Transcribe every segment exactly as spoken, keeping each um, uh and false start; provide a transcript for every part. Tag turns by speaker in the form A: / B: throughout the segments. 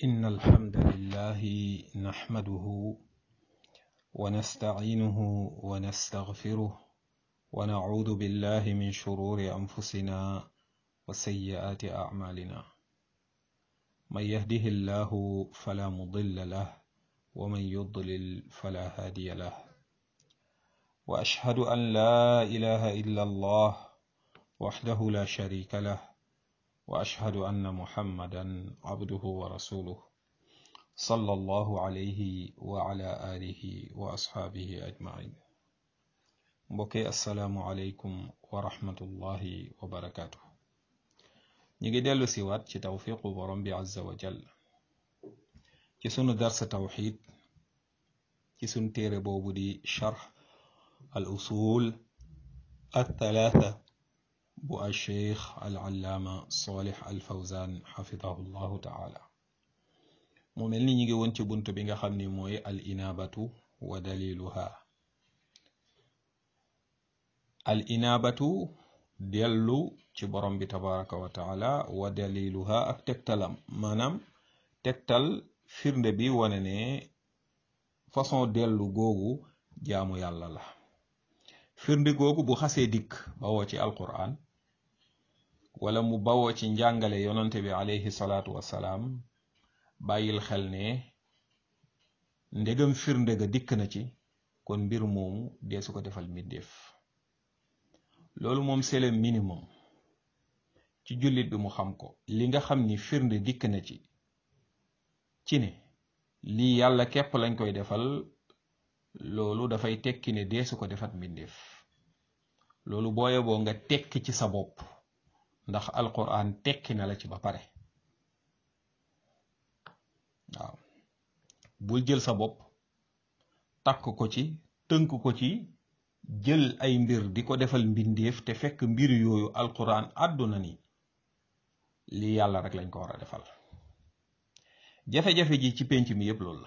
A: إن الحمد لله نحمده ونستعينه ونستغفره ونعوذ بالله من شرور أنفسنا وسيئات أعمالنا من يهده الله فلا مضل له ومن يضلل فلا هادي له وأشهد أن لا إله إلا الله وحده لا شريك له وأشهد أن محمدا عبده ورسوله صلى الله عليه وعلى آله وأصحابه أجمعين mbokki assalaamu aleykum wa rahmatullahi wa barakaatu. ñi ngi dellu siwaat ci tawfiqu borom bi azza wa jal ci sunu darsa tawxid ci sunu téere boobu di charx al usul al thalaatha bu al cheikh al allaama salih al fawzan xafidahu llahu taala. mu mel ni ñi ngi woon ci bunt bi nga xam ni mooy al inaabatu wa daliluha. al inaabatu dellu ci borom bi tabaraka wa taala wa daliluha ak tegtalam maanaam tegtal firnde bi wane ne façon dellu googu jaamu yàlla la. firnde googu bu xasee dikk bawoo ci alquran wala mu bawoo ci njàngale yonante bi alayhi salaatu wassalaam bàyyil xel ne ndegam firnde ga dikk na ci kon mbir moomu dee su ko defal mbindeef. loolu moom c'est le minimum ci jullit bi mu xam ko. li nga xam ni firnde dikk na ci ci ne lii yàlla képp lañ koy defal loolu dafay tekki ne dee su ko defat mbindeef. loolu booye boo nga tekki ci sa bopp ndax alquran tekki na la ci ba pare. waaw bul jël sa bopp takk ko ci tënk ko ci jël ay mbir di ko defal mbindeef te fekk mbir yooyu alquran àdduna ni lii yàlla rek lañ ko war a defal. jafe-jafe ji ci penc mi yépp loolu la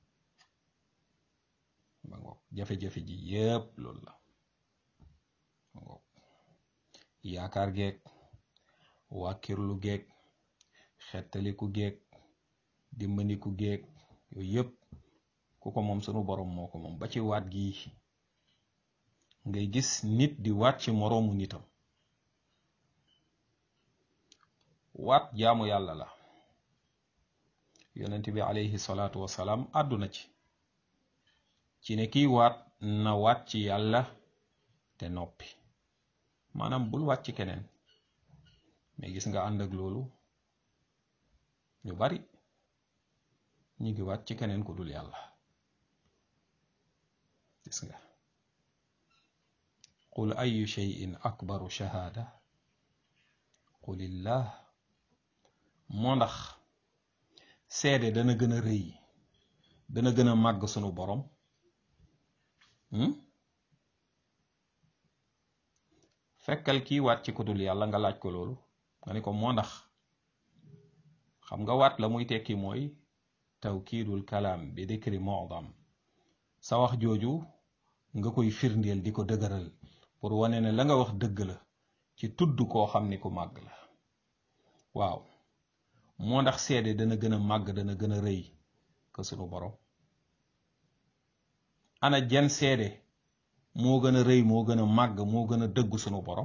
A: ba ngoog jafe-jafe ji yépp loolu la ba ngoog yaakaar geeg wàkkirlu geeg xettaliku geeg dimbandiku geeg yooyu yépp ku ko moom sunu borom moo ko moom. ba ci waat gi ngay gis nit di waat ci moroomu nitam. waat jaamu yàlla la. yonent bi alayhi salaatu wassalaam àdduna ci ci ne kiy waat na waat ci yàlla te noppi maanaam bul waat ci keneen. mais gis nga ànd ak loolu ñu bari ñu ngi waat ci keneen ku dul yàlla. gis nga qul ayu shay'in akbaru shahaada qulillah. moo ndax seede dana gën a rëy dana gën a màgg sunu borom. fekkal kii waat ci ku dul yàlla nga laaj ko loolu nga ne ko moo ndax. xam nga waat la muy tekki mooy tawkiidul kalaam bi dikri mu'dam. sa wax jooju nga koy firndeel di ko dëgëral pour wane ne la nga wax dëgg la ci tudd koo xam ni ku màgg la. waaw moo ndax seede dana gën a màgg dana gën a rëy ka sunu borom. ana jan seede moo gën a rëy moo gën a màgg moo gën a dëgg sunu borom.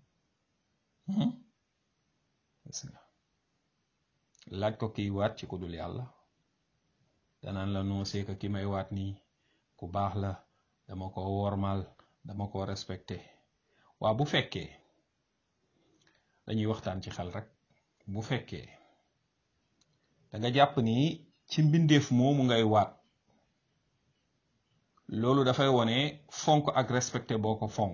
A: laaj ko kiy waat ci ku dul yàlla danaan la noo seeka ki may waat nii ku baax la dama ko wormaal dama ko respecté. waa bu fekkee dañuy waxtaan ci xel rek bu fekkee da nga jàpp ni ci mbindeef moomu ngay waat loolu dafay wone fonk ak respecté boo ko fonk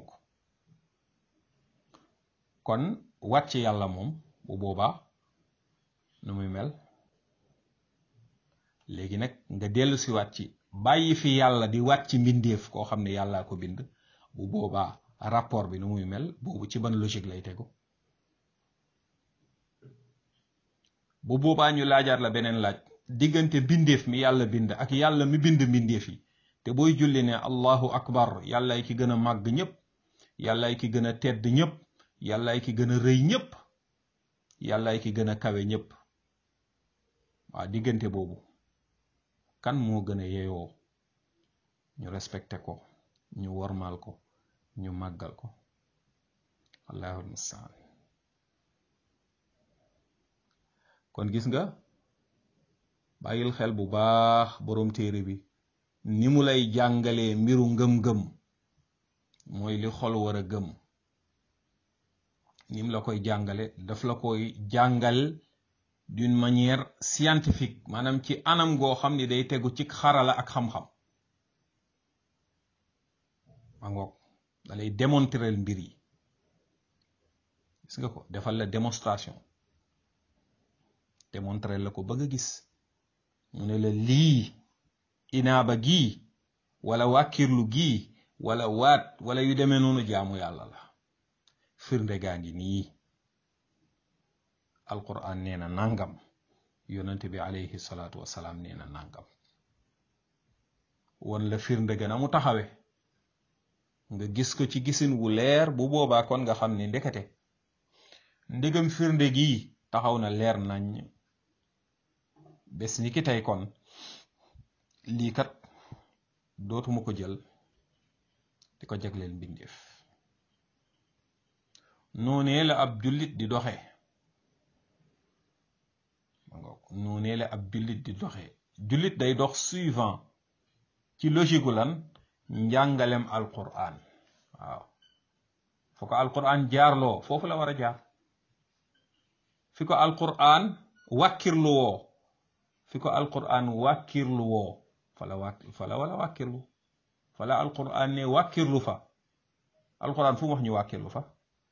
A: kon waat ci yàlla moom bu boobaa nu muy mel. léegi nag nga dellu si waat ci bàyyi fi yàlla di waat ci mbindeef koo xam ne yàllaa ko bind bu boobaa rapport bi nu muy mel boobu ci ban logique lay tegu. bu boobaa ñu laajaat la beneen laaj diggante mbindeef mi yàlla bind ak yàlla mi bind mbindeef yi te booy julli ne allahu akbar yàllaay ki gën a màgg ñépp yàllaay ki gën a tedd ñépp yàllaay ki gën a rëy ñépp yàllaay ki gën a kawe ñépp. waaw diggante boobu kan moo gën a yeyoo ñu respecté ko, ñu wormaal ko, ñu màggal ko? allahul mustaan. kon gis nga, bàyyil xel bu baax boroom téere bi ni mu lay jàngalee mbiru ngëm-ngëm, mooy li xol war a gëm. ni mu la koy jàngale daf la koy jàngal d'une manière scientifique, maanaam ci anam goo xam ni day tegu ci xarala ak xam-xam. ma ngoog da lay démontrer mbir yi, gis nga ko, defal la démonstration, démontrer la ko ba nga gis. mu ne la lii inaaba gii wala wàkkirlu gii wala waat wala yu demee noonu jaamu yàlla la. firnde gaa ngi nii, alquran nee na nangam, yonente bi alayhi salaatu wasalaam nee na nangam. won la firnde ga na mu taxawe nga gis ko ci gisin wu leer. bu boobaa kon nga xam ne ndekete ndegam firnde gii taxaw na leer nañ, bés ni ki tey kon lii kat dootuma ko jël di ko jagleel mbindeef. noonee la ab jullit di doxe noonee la ab jullit di doxe jullit day dox suivant ci logique gu lan njàngalem alquran. waaw foo ko alquran jaarloo foofu la war a jaar. fi ko alquran wàkkirlu woo fi ko alquran wàkkirlu woo fala wàkk fala wala wàkkirlu fala alquran ne wàkkirlu fa. alquran fu mu wax ñu wàkkirlu fa?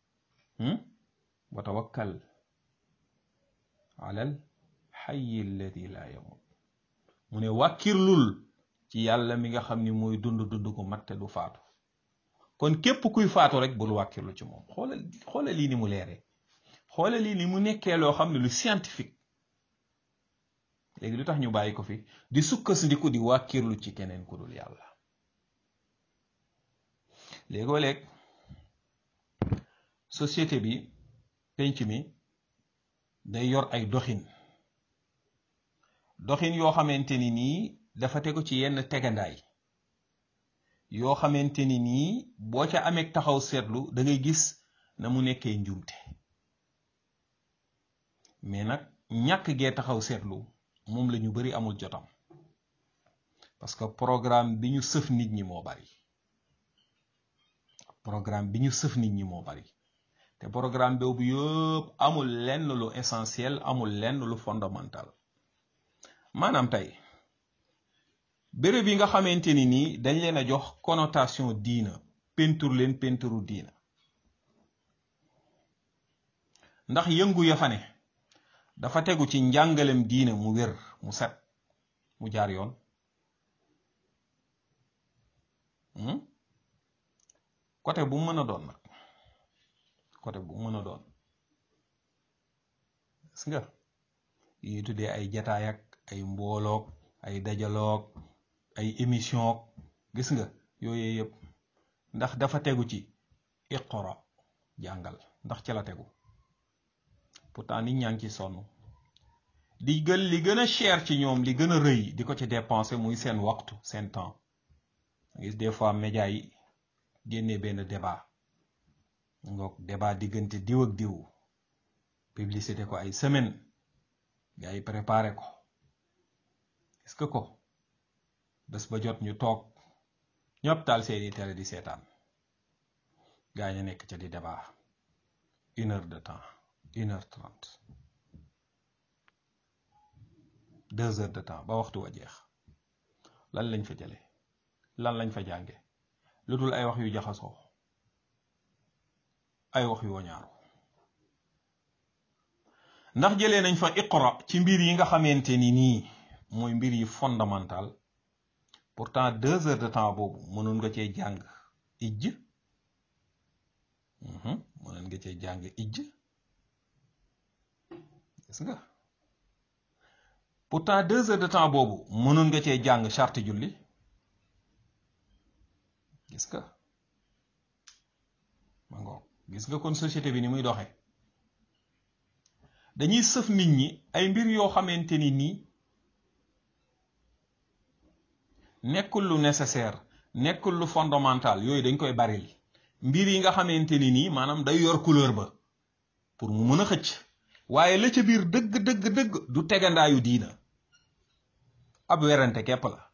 A: wa tawakkal ala al hayy alladi la yamut. mu ne wàkkirlul ci yàlla mi nga xam ni mooy dund dund ko mat te du faatu. kon képp kuy faatu rek bul wàkkirlu ci moom. xoolal xoolal lii ni mu leeree, xoolal lii ni mu nekkee loo xam ne lu scientifique. léegi lu tax ñu bàyyi ko fi di sukkandiku di wàkkirlu ci keneen ku dul yàlla? léegoo léeg société bi, penc mi day yor ay doxin doxin yoo xamante ni nii dafa tegu ci yenn tegandaay yoo xamante ni nii boo ca amee taxaw seetlu da ngay gis na mu nekkee njuumte. mais nag ñàkk gee taxaw seetlu moom la ñu bari amul jotam, parce que programme bi ñu sëf nit ñi moo bari. programme bi ñu sëf nit ñi moo bari te programme boobu yëpp amul lenn lu essentiel, amul lenn lu fondamental. maanaam tey béréb yi nga xamante ni nii dañ leen a jox connotation diina, peinture leen peinturu diina, ndax yëngu ya fa ne dafa tegu ci njàngalem diina mu wér, mu set, mu jaar yoon? côté bu mën a doon nag, côté bu mën a doon. gis nga yi tuddee ay jataay ak ay mbooloog ay dajaloog ay émission, gis nga yooyu yëpp ndax dafa tegu ci iqra, jàngal, ndax ca la tegu? pourtant nit ñaa ngi ci sonn di gën li gën a cher ci ñoom, li gën a rëy di ko ci dépenser muy seen waxtu, seen temps. gis des fois média yi génnee benn débat ngoog débat diggante diw ak diw, publicité ko ay semaine, gars yi préparé ko, est-ce que ko bés ba jot ñu toog ñëpp taal seeni télé di seetaan, gars yi nekk ca di débat une heure de temps, une heure trente, deux heures de temps ba waxtu wa jeex. lan lañ fa jële, lan lañ fa jànge? lu dul ay wax yu jaxasoo, ay wax yu wañaaru. ndax jëlee nañ fa iqra ci mbir yi nga xamante ni nii mooy mbir yi fondamental? pourtant deux heures de temps boobu mënoon nga cee jàng ijj, mënoon nga cee jàng ijj, gis nga. pourtant deux heures de temps boobu mënoon nga cee jàng charte julli, gis nga. ma ngoog gis nga kon société bi ni muy doxee, dañuy sëf nit ñi ay mbir yoo xamante ni nii nekkul lu nécessaire nekkul lu fondamental yooyu dañ koy baril mbir yi nga xamante ni nii maanaam day yor couleur ba pour mu mën a xëcc waaye la ca biir dëgg dëgg dëgg du tegandaayu diina ab werante képp la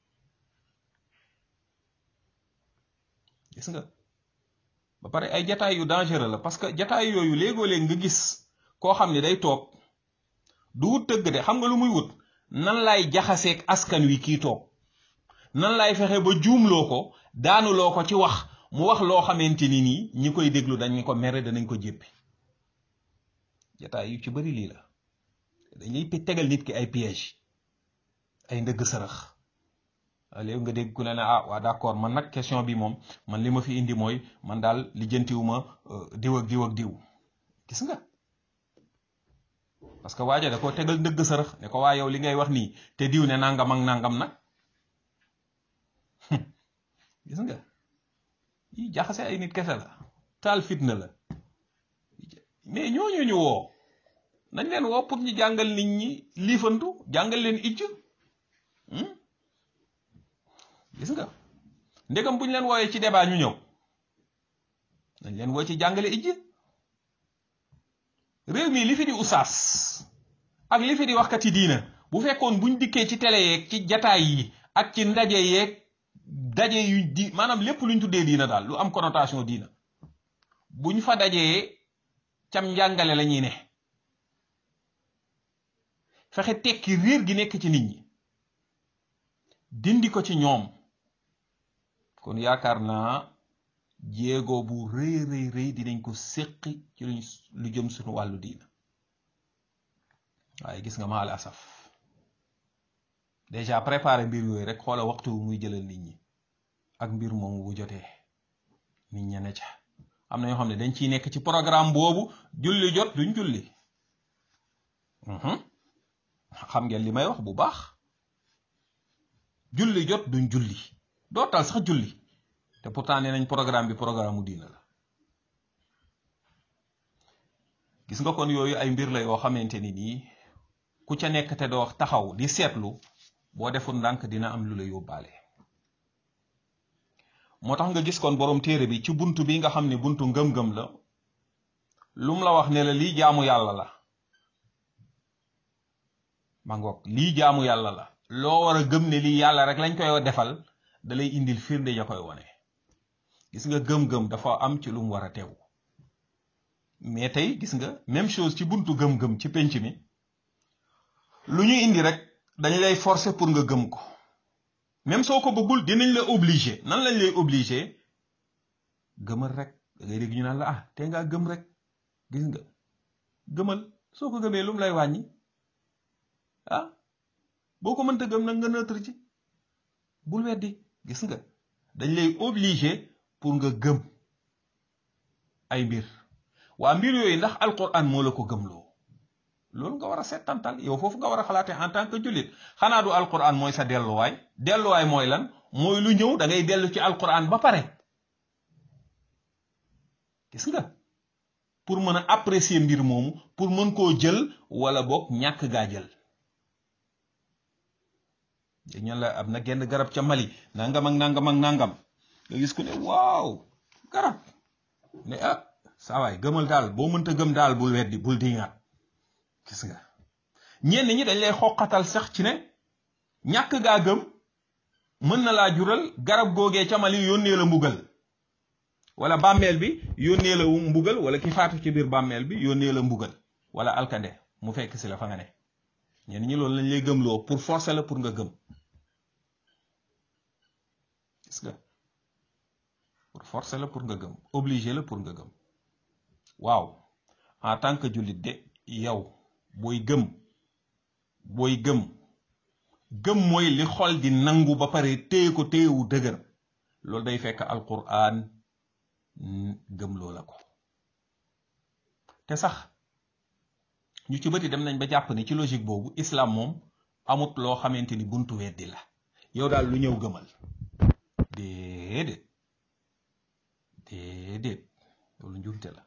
A: gis nga ba pare ay jataay yu dangereux la parce que jataay yooyu léegoo léeg nga gis koo xam ne day toog du wut dëgg de xam nga lu muy wut nan laay jaxaseeg askan wi kii toog nan laay fexe ba juumloo ko daanuloo ko ci wax mu wax loo xamante ni nii ñi koy déglu dañ ko mere danañ ko jéppi jataay yu ci bari lii la dañuy tegal nit ki ay piège ay ndëgg sërëx léegi nga dégg ku ne ne ah waa d'accord man nag question bi moom man li ma fi indi mooy man daal lijjantiwuma diw ak diw ak diw gis nga parce que waaja da ko tegal ndëgg sërëx ne ko waa yow li ngay wax nii te diw ne nangam ak nangam nag gis nga yi jaxase ay nit kese la taal fitna la mais ñooñu ñu woo nañ leen woo pour ñu jàngal nit ñi liifantu jàngal leen ijj gis nga ndegam buñ leen wooyee ci débat ñu ñëw nañ leen woo ci jàngale ijj réew mi li fi di usaas ak li fi di waxkati diina bu fekkoon buñ dikkee ci télé yeeg ci jataay yi ak ci ndaje yeeg daje yu di maanaam lépp luñ tuddee diina daal lu am connotation diina buñ fa dajee cam njàngale la ñuy ne fexe tekki réer gi nekk ci nit ñi dindi ko ci ñoom kon yaakaar naa jéego bu rëy rëy rëy dinañ ko séqi ci luñ lu jëm suñu wàllu diina waaye gis nga maal asaf déjà préparé mbir yooyu rek xoola waxtu wu muy jëlal nit ñi ak mbir moomu bu jotee nit ña ne ca am na ñoo xam ne dañ ciy nekk ci programme boobu julli jot duñ julli xam ngeen li may wax bu baax julli jot duñ julli dootal sax julli te pourtant nee nañ programme bi programme mu diina la gis nga kon yooyu ay mbir la yoo xamante ni nii ku ca nekk te doo taxaw di seetlu boo deful ndànk dina am lu la yóbbaale moo tax nga gis kon borom téere bi ci buntu bi nga xam ne buntu ngëm-ngëm la lum la wax ne la lii jaamu yàlla la ma ngoog lii jaamu yàlla la loo war a gëm ne lii yàlla rek lañ koy defal da lay indil firnde ya koy wone gis nga gëm-gëm dafa am ci lu mu war a teew mais tey gis nga même chose ci buntu gëm-gëm ci penc mi lu ñu indi rek dañ lay forcer pour nga gëm ko même soo ko bëggul dinañ la obligé nan lañ lay obligé gëmal rek da ngay dégg ñu naan la ah te ngaa gëm rek gis nga gëmal soo ko gëmee lu mu lay wàññi ah boo ko mënta gëm nag nga neutre ci bul weddi gis nga dañ lay obligé pour nga gëm ay mbir waa mbir yooyu ndax alquran moo la ko gëmloo loolu nga war a settantal yow foofu nga war a xalaate en tant que jullit xanaa du alquran mooy sa delluwaay delluwaay mooy lan mooy lu ñëw da ngay dellu ci alquran ba pare gis nga pour mën a apprécier mbir moomu pour mën koo jël wala boog ñàkk gaa jël ñan la am na genn garab ca Mali nangam ak nangam ak nangam nga gis ku ne waaw garab ne ah saa waay gëmal daal boo mënta gëm daal bul weddi bul diŋaat gis nga ñenn ñi dañ lay xoqatal sax ci ne ñàkk gaa gëm mën na laa jural garab googee ca Mali yónnee la mbugal wala bàmmeel bi yónnee la mbugal wala ki faatu ci biir bàmmeel bi yónnee la mbugal wala alkande mu fekk si la fa nga ne ñenn ñi loolu lañ lay gëmloo pour forcer la pour nga gëm gis nga pour forcer la pour nga gëm obligé la pour nga gëm waaw en tant que jullit de yow booy gëm booy gëm gëm mooy li xol di nangu ba pare téye ko téyewu dëgër loolu day fekk alquran gëm loola ko te sax ñu ci bëri dem nañ ba jàpp ni ci logique boobu islam moom amut loo xamante ni buntu weddi la yow daal lu ñëw gëmal déedéet déedéet loolu njuumte la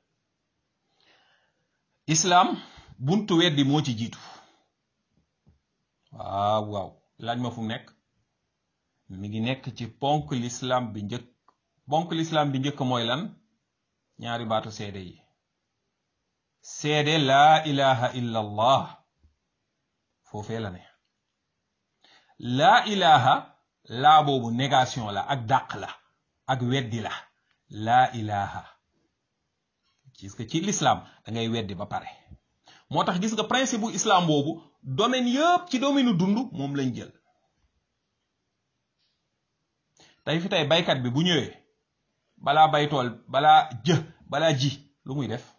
A: islam buntu weddi moo ci jiitu waaw waaw laaj ma fu mu nekk mi ngi nekk ci ponk l'islam bi njëkk ponk l'islam bi njëkk mooy lan ñaari baatu seede yi seede laa ilaha illa allah foofee la ne laa ilaha laa boobu négation la ak dàq la ak weddi la laa ilaha gis nga ci l'islam da ngay weddi ba pare moo tax gis nga principe bu islam boobu domaine yëpp ci domaine dund moom lañ jël tey fi tey baykat bi bu ñëwee balaa bay tool balaa jë balaa ji lu muy def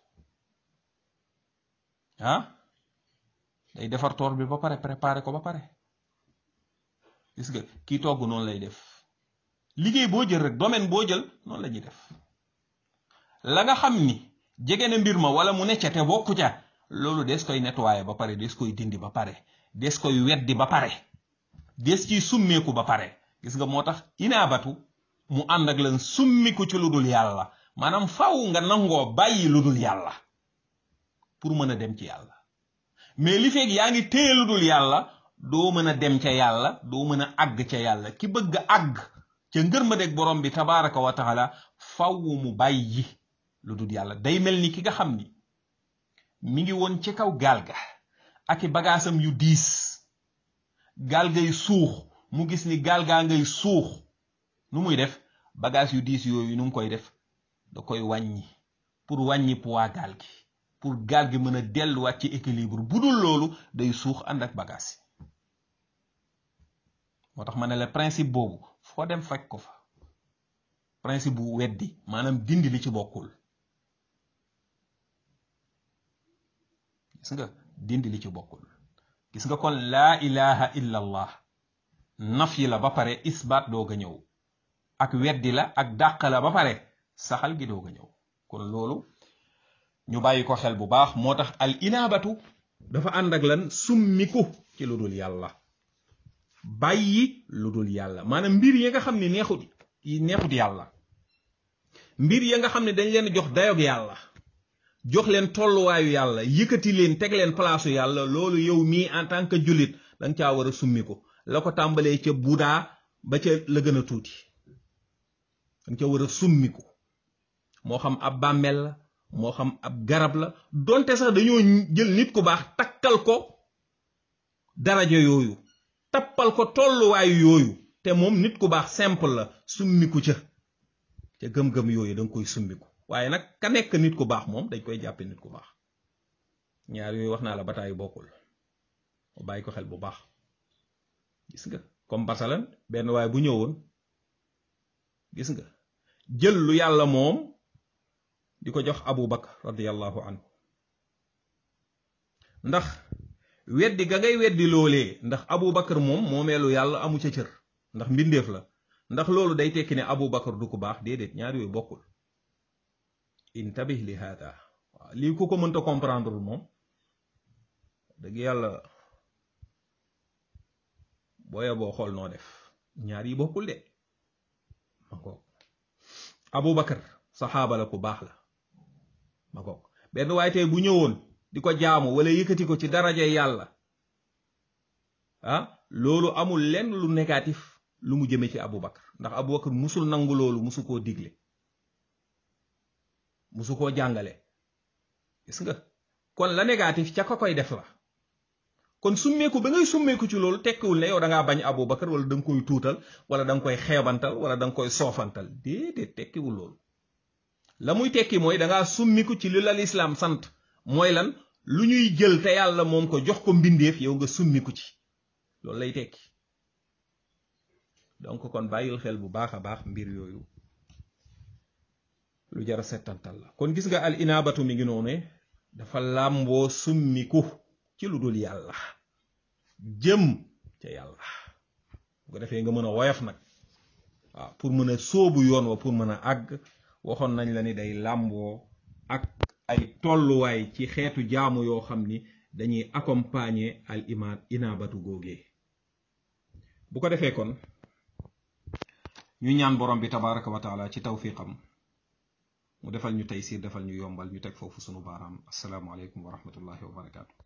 A: ah day defar tool bi ba pare préparer ko ba pare gis nga kii togg noonu lay def liggéey boo jël rek domaine boo jël noonu la ñuy def la nga xam ni jege na mbir ma wala mu necca te bokku ca loolu des koy nettoyer ba pare des koy dindi ba pare des koy weddi ba pare des ciy summeeku ba pare gis nga moo tax inaabatu mu ànd ak lan summiku ci lu dul yàlla maanaam faw nga nangoo bàyyi lu dul yàlla pour mën a dem ci yàlla mais li feeg yaa ngi téye lu dul yàlla doo mën a dem ca yàlla doo mën a àgg ca yàlla ki bëgg a àgg ca ngërmandeeg borom bi tabaraka wa taala faw mu bàyyi lu dul yàlla day mel ni ki nga xam ni mi ngi woon ci kaw gaal ga ak i bagaasam yu diis gaal gay suux mu gis ni gaal gaa ngay suux nu muy def bagage yu diis yooyu nu mu koy def da koy wàññi pour wàññi poids gaal gi pour gaal gi mën a delluwaat ci équilibre bu dul loolu day suux ànd ak bagage yi moo tax ma ne la principe boobu foo dem fekk ko fa principe bu weddi maanaam dindi li ci bokkul gis nga dindi li ci bokkul gis nga kon laa ilaha illa allah naf yi la ba pare isbaat doog a ñëw ak weddi la ak dàq la ba pare saxal gi doog a ñëw kon loolu ñu bàyyi ko xel bu baax moo tax al inaabatu dafa ànd ak lan summiku ci lu dul yàlla bàyyi lu dul yàlla maanaam mbir yi nga xam ne neexut yi neexut yàlla mbir ya nga xam ne dañ leen jox dayoog yàlla jox leen tolluwaayu yàlla yëkkati leen teg leen palaasu yàlla loolu yow mii en tant que jullit danga caa war a summiku la ko tàmbalee ca budaa ba ca la gën a tuuti danga ca war a summiku moo xam ab bàmmeel la moo xam ab garab la donte sax dañoo jël nit ku baax takkal ko daraja yooyu tappal ko tolluwaayu yooyu te moom nit ku baax simple la summiku ca ca gëm-gëm yooyu danga koy summiku waaye nag ka nekk nit ku baax moom dañ koy jàppe nit ku baax ñaar yooyu wax naa la bataay bokkul o bàyyi ko xel bu baax gis nga comme basalan benn waaye bu ñëwoon gis nga jël lu yàlla moom di ko jox Abu Bakar radiyallahu anhu ndax weddi ga ngay weddi loolee ndax Abu Bakar moom moomeelu yàlla amu ca cër ndax mbindeef la ndax loolu day tekki ne Abu Bakar du ko baax déedéet ñaar yooyu bokkul intabih li hada waaw lii ku ko mënta comprendre moom dëgg yàlla booya boo xool noo def ñaar yi bokkul de ma ko Abu Bakar saxaaba la ku baax la ma ko benn waaye tey bu ñëwoon di ko jaamu wala yëkkati ko ci daraja yàlla ah loolu amul lenn lu négatif lu mu jëme ci Abu Bakar ndax Abu Bakar musul nangu loolu musu koo digle musu koo jàngale gis nga kon la négatif ca ka koy def la kon summeeku ba ngay summeeku ci loolu tekkiwul ne yow da ngaa bañ Abu Bakar wala da nga koy tuutal wala da nga koy xeebantal wala da nga koy soofantal déedéet tekkiwul loolu la muy tekki mooy da ngaa summiku ci li la lislaam sant mooy lan lu ñuy jël te yàlla moom ko jox ko mbindeef yow nga summiku ci loolu lay tekki donc kon bàyyil xel bu baax a baax mbir yooyu lu jara settantal la kon gis nga al inaabatu mi ngi noonu dafa làmboo summiku ci lu dul yàlla jëm ca yàlla bu ko defee nga mën a woyof nag waaw pour mën a sóobu yoon wa pour mën a àgg waxoon nañ la ni day làmboo ak ay tolluwaay ci xeetu jaamu yoo xam ni dañuy accompagner al iman inaabatu googee bu ko defee kon ñu ñaan borom bi tabaraka wa taala ci tawfiqam mu defal ñu taysir defal ñu yombal ñu teg foofu sunu baaraam assalaamu aleykum wa rahmatullahi wa barakaatu